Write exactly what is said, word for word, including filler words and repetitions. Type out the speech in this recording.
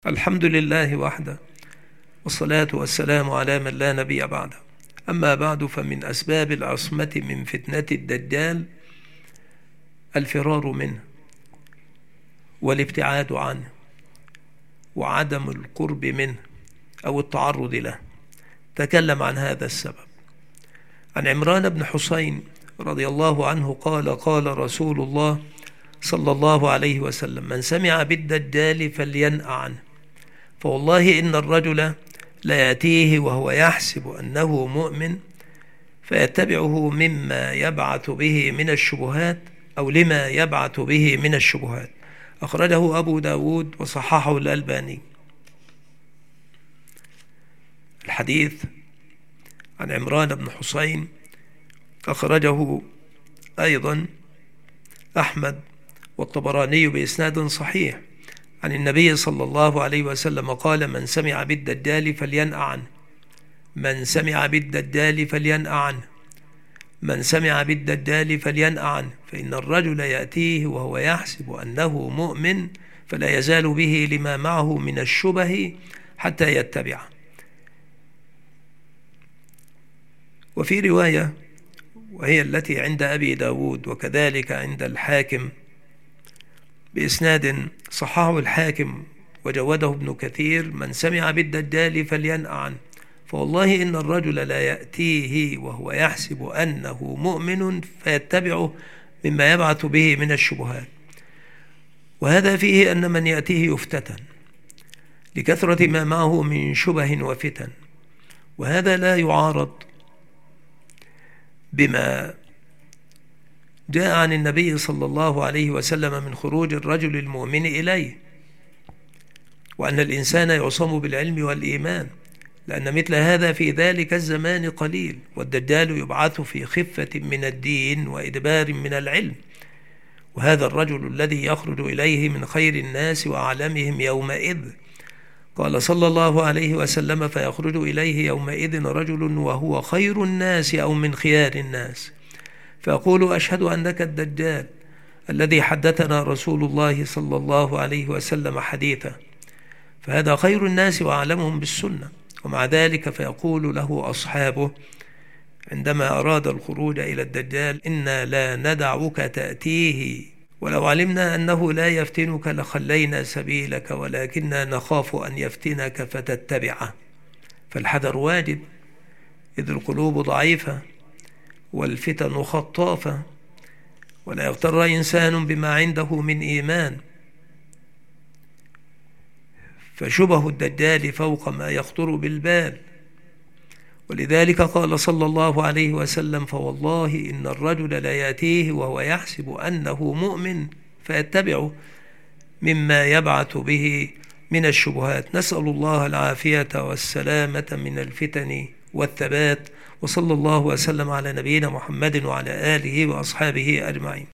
الحمد لله وحده، والصلاة والسلام على من لا نبي بعده. أما بعد، فمن أسباب العصمة من فتنة الدجال الفرار منه والابتعاد عنه وعدم القرب منه أو التعرض له. تكلم عن هذا السبب عن عمران بن حسين رضي الله عنه قال: قال رسول الله صلى الله عليه وسلم: من سمع بالدجال فلينأ عنه، فوالله إن الرجل ليأتيه وهو يحسب أنه مؤمن فيتبعه مما يبعث به من الشبهات أو لما يبعث به من الشبهات. أخرجه أبو داود وصححه الألباني. الحديث عن عمران بن حسين أخرجه أيضا أحمد والطبراني بإسناد صحيح عن النبي صلى الله عليه وسلم قال: من سمع بالدجال فلينأ عنه، من سمع بالدجال فلينأ عنه، من سمع بالدجال فلينأ عنه، فإن الرجل يأتيه وهو يحسب أنه مؤمن فلا يزال به لما معه من الشبه حتى يتبعه. وفي رواية وهي التي عند أبي داود وكذلك عند الحاكم بإسناد صححه الحاكم وجوده ابن كثير: من سمع بالدجال فلينأ عنه، فوالله إن الرجل لا يأتيه وهو يحسب أنه مؤمن فيتبعه مما يبعث به من الشبهات. وهذا فيه أن من يأتيه يفتتن لكثرة ما معه من شبه وفتن، وهذا لا يعارض بما جاء عن النبي صلى الله عليه وسلم من خروج الرجل المؤمن إليه، وأن الإنسان يعصم بالعلم والإيمان، لأن مثل هذا في ذلك الزمان قليل، والدجال يبعث في خفة من الدين وإدبار من العلم. وهذا الرجل الذي يخرج إليه من خير الناس وأعلمهم يومئذ، قال صلى الله عليه وسلم: فيخرج إليه يومئذ رجل وهو خير الناس أو من خيار الناس، فأقول: أشهد أنك الدجال الذي حدثنا رسول الله صلى الله عليه وسلم حديثا. فهذا خير الناس وأعلمهم بالسنة، ومع ذلك فيقول له أصحابه عندما أراد الخروج إلى الدجال: إنا لا ندعك تأتيه، ولو علمنا أنه لا يفتنك لخلينا سبيلك، ولكننا نخاف أن يفتنك فتتبعه. فالحذر واجب، إذ القلوب ضعيفة والفتن خطافة، ولا يغتر إنسان بما عنده من إيمان، فشبه الدجال فوق ما يخطر بالبال. ولذلك قال صلى الله عليه وسلم: فوالله إن الرجل لا يأتيه وهو يحسب أنه مؤمن فيتبعه مما يبعث به من الشبهات. نسأل الله العافية والسلامة من الفتن والثبات، وصلى الله وسلم على نبينا محمد وعلى آله وأصحابه أجمعين.